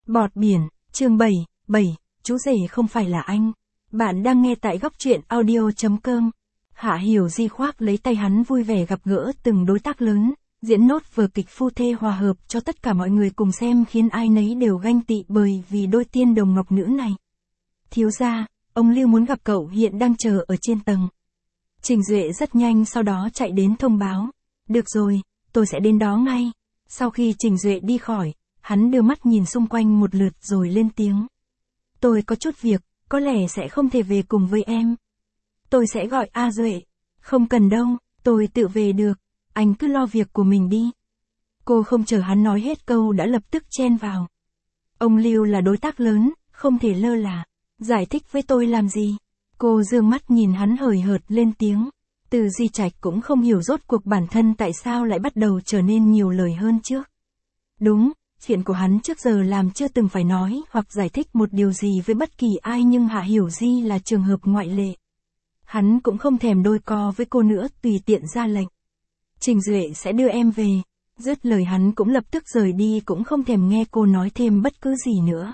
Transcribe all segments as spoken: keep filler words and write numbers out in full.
Bọt biển, chương bảy, bảy, chú rể không phải là anh. Bạn đang nghe tại góc truyện audio chấm com. Hạ Hiểu Di khoác lấy tay hắn vui vẻ gặp gỡ từng đối tác lớn, diễn nốt vở kịch phu thê hòa hợp cho tất cả mọi người cùng xem khiến ai nấy đều ganh tị bởi vì đôi tiên đồng ngọc nữ này. Thiếu gia, ông Lưu muốn gặp cậu hiện đang chờ ở trên tầng. Trình Duệ rất nhanh sau đó chạy đến thông báo. Được rồi, tôi sẽ đến đó ngay. Sau khi Trình Duệ đi khỏi, hắn đưa mắt nhìn xung quanh một lượt rồi lên tiếng. Tôi có chút việc, có lẽ sẽ không thể về cùng với em. Tôi sẽ gọi A Duệ. Không cần đâu, tôi tự về được, anh cứ lo việc của mình đi. Cô không chờ hắn nói hết câu đã lập tức chen vào. Ông Lưu là đối tác lớn, không thể lơ là. Giải thích với tôi làm gì? Cô dương mắt nhìn hắn hời hợt lên tiếng. Từ Di Trạch cũng không hiểu rốt cuộc bản thân tại sao lại bắt đầu trở nên nhiều lời hơn trước. Đúng, chuyện của hắn trước giờ làm chưa từng phải nói hoặc giải thích một điều gì với bất kỳ ai, nhưng Hạ Hiểu Di là trường hợp ngoại lệ. Hắn cũng không thèm đôi co với cô nữa, tùy tiện ra lệnh. Trình Duệ sẽ đưa em về. Dứt lời hắn cũng lập tức rời đi, cũng không thèm nghe cô nói thêm bất cứ gì nữa.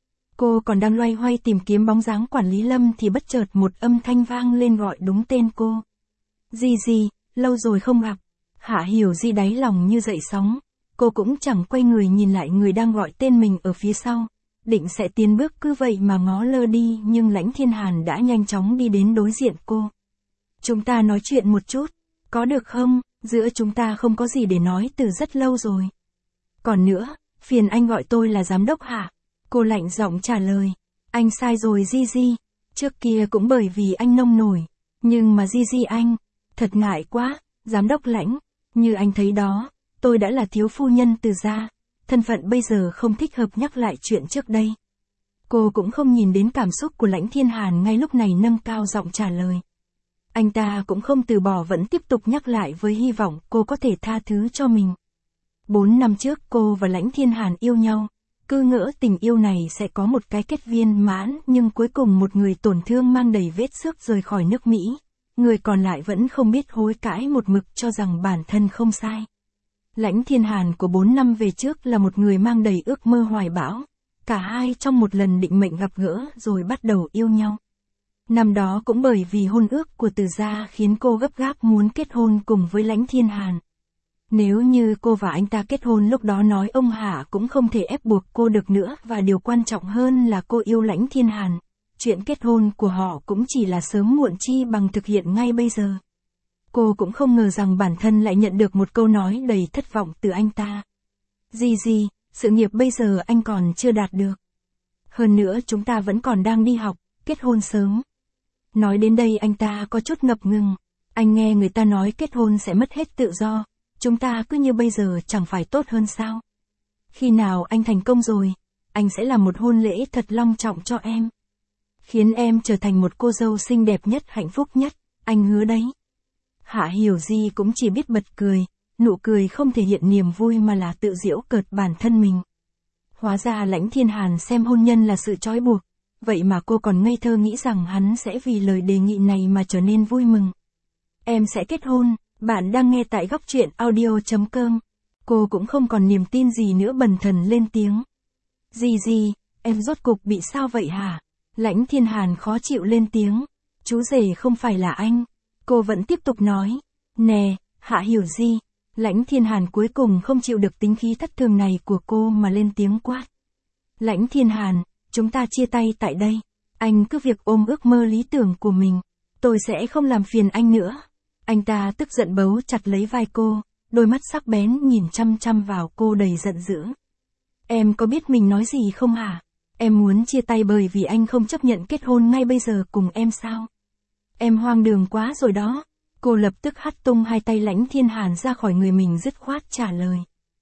Cô còn đang loay hoay tìm kiếm bóng dáng quản lý Lâm thì bất chợt một âm thanh vang lên gọi đúng tên cô. Di Di, lâu rồi không gặp. Hạ Hiểu Di đáy lòng như dậy sóng. Cô cũng chẳng quay người nhìn lại người đang gọi tên mình ở phía sau. Định sẽ tiến bước cứ vậy mà ngó lơ đi, nhưng Lãnh Thiên Hàn đã nhanh chóng đi đến đối diện cô. Chúng ta nói chuyện một chút, có được không? Giữa chúng ta không có gì để nói từ rất lâu rồi. Còn nữa, phiền anh gọi tôi là giám đốc Hạ. Cô lạnh giọng trả lời. Anh sai rồi Di Di. Trước kia cũng bởi vì anh nông nổi. Nhưng mà Di Di anh, thật ngại quá, giám đốc Lãnh. Như anh thấy đó, tôi đã là thiếu phu nhân Từ gia. Thân phận bây giờ không thích hợp nhắc lại chuyện trước đây. Cô cũng không nhìn đến cảm xúc của Lãnh Thiên Hàn ngay lúc này, nâng cao giọng trả lời. Anh ta cũng không từ bỏ, vẫn tiếp tục nhắc lại với hy vọng cô có thể tha thứ cho mình. Bốn năm trước cô và Lãnh Thiên Hàn yêu nhau. Cứ ngỡ tình yêu này sẽ có một cái kết viên mãn, nhưng cuối cùng một người tổn thương mang đầy vết xước rời khỏi nước Mỹ. Người còn lại vẫn không biết hối cãi, một mực cho rằng bản thân không sai. Lãnh Thiên Hàn của bốn năm về trước là một người mang đầy ước mơ hoài bão. Cả hai trong một lần định mệnh gặp gỡ rồi bắt đầu yêu nhau. Năm đó cũng bởi vì hôn ước của Từ gia khiến cô gấp gáp muốn kết hôn cùng với Lãnh Thiên Hàn. Nếu như cô và anh ta kết hôn lúc đó, nói ông Hạ cũng không thể ép buộc cô được nữa, và điều quan trọng hơn là cô yêu Lãnh Thiên Hàn. Chuyện kết hôn của họ cũng chỉ là sớm muộn chi bằng thực hiện ngay bây giờ. Cô cũng không ngờ rằng bản thân lại nhận được một câu nói đầy thất vọng từ anh ta. Di Di, sự nghiệp bây giờ anh còn chưa đạt được. Hơn nữa chúng ta vẫn còn đang đi học, kết hôn sớm. Nói đến đây anh ta có chút ngập ngừng. Anh nghe người ta nói kết hôn sẽ mất hết tự do. Chúng ta cứ như bây giờ chẳng phải tốt hơn sao? Khi nào anh thành công rồi, anh sẽ làm một hôn lễ thật long trọng cho em. Khiến em trở thành một cô dâu xinh đẹp nhất, hạnh phúc nhất, anh hứa đấy. Hạ Hiểu Di cũng chỉ biết bật cười, nụ cười không thể hiện niềm vui mà là tự giễu cợt bản thân mình. Hóa ra Lãnh Thiên Hàn xem hôn nhân là sự trói buộc, vậy mà cô còn ngây thơ nghĩ rằng hắn sẽ vì lời đề nghị này mà trở nên vui mừng. Em sẽ kết hôn. Bạn đang nghe tại góc truyện audio chấm com. Cô cũng không còn niềm tin gì nữa, bần thần lên tiếng. Di Di, em rốt cục bị sao vậy hả? Lãnh Thiên Hàn khó chịu lên tiếng. Chú rể không phải là anh. Cô vẫn tiếp tục nói. Nè, Hạ Hiểu Di. Lãnh Thiên Hàn cuối cùng không chịu được tính khí thất thường này của cô mà lên tiếng quát. Lãnh Thiên Hàn, chúng ta chia tay tại đây. Anh cứ việc ôm ước mơ lý tưởng của mình. Tôi sẽ không làm phiền anh nữa. Anh ta tức giận bấu chặt lấy vai cô, đôi mắt sắc bén nhìn chăm chăm vào cô đầy giận dữ. Em có biết mình nói gì không hả? Em muốn chia tay bởi vì anh không chấp nhận kết hôn ngay bây giờ cùng em sao? Em hoang đường quá rồi đó. Cô lập tức hất tung hai tay Lãnh Thiên Hàn ra khỏi người mình, dứt khoát trả lời.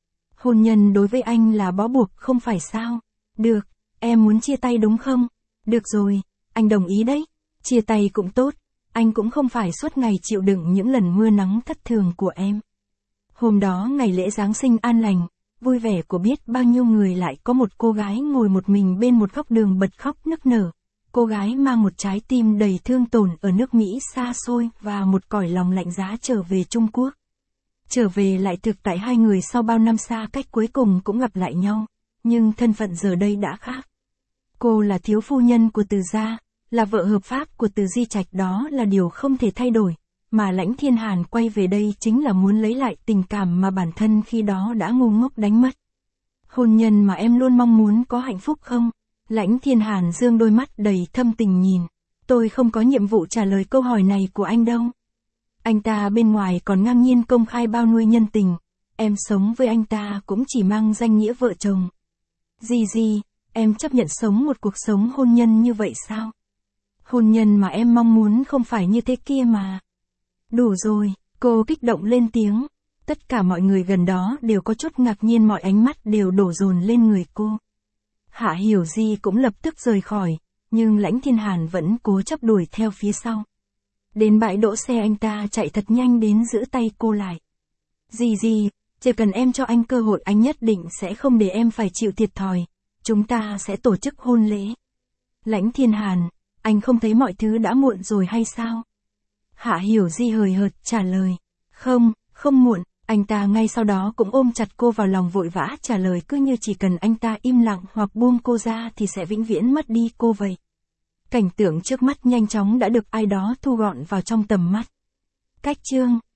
Hôn nhân đối với anh là bó buộc không phải sao? Được, em muốn chia tay đúng không? Được rồi, anh đồng ý đấy. Chia tay cũng tốt. Anh cũng không phải suốt ngày chịu đựng những lần mưa nắng thất thường của em. Hôm đó ngày lễ Giáng sinh an lành, vui vẻ của biết bao nhiêu người, lại có một cô gái ngồi một mình bên một góc đường bật khóc nức nở. Cô gái mang một trái tim đầy thương tổn ở nước Mỹ xa xôi và một cõi lòng lạnh giá trở về Trung Quốc. Trở về lại thực tại hai người sau bao năm xa cách cuối cùng cũng gặp lại nhau. nhưng thân phận giờ đây đã khác. Cô là thiếu phu nhân của Từ gia, là vợ hợp pháp của Từ Di Trạch, đó là điều không thể thay đổi, mà Lãnh Thiên Hàn quay về đây chính là muốn lấy lại tình cảm mà bản thân khi đó đã ngu ngốc đánh mất. Hôn nhân mà em luôn mong muốn có hạnh phúc không? Lãnh Thiên Hàn dương đôi mắt đầy thâm tình nhìn. Tôi không có nhiệm vụ trả lời câu hỏi này của anh đâu. Anh ta bên ngoài còn ngang nhiên công khai bao nuôi nhân tình. Em sống với anh ta cũng chỉ mang danh nghĩa vợ chồng. Gì gì, em chấp nhận sống một cuộc sống hôn nhân như vậy sao? Hôn nhân mà em mong muốn không phải như thế kia mà. Đủ rồi, cô kích động lên tiếng. Tất cả mọi người gần đó đều có chút ngạc nhiên, mọi ánh mắt đều đổ dồn lên người cô. Hạ Hiểu Di cũng lập tức rời khỏi, nhưng Lãnh Thiên Hàn vẫn cố chấp đuổi theo phía sau. Đến bãi đỗ xe anh ta chạy thật nhanh đến giữ tay cô lại. Gì gì, chỉ cần em cho anh cơ hội anh nhất định sẽ không để em phải chịu thiệt thòi. Chúng ta sẽ tổ chức hôn lễ. Lãnh Thiên Hàn, anh không thấy mọi thứ đã muộn rồi hay sao? Hạ Hiểu Di hời hợt trả lời. Không, không muộn. Anh ta ngay sau đó cũng ôm chặt cô vào lòng vội vã trả lời, cứ như chỉ cần anh ta im lặng hoặc buông cô ra thì sẽ vĩnh viễn mất đi cô vậy. Cảnh tượng trước mắt nhanh chóng đã được ai đó thu gọn vào trong tầm mắt. Cách chương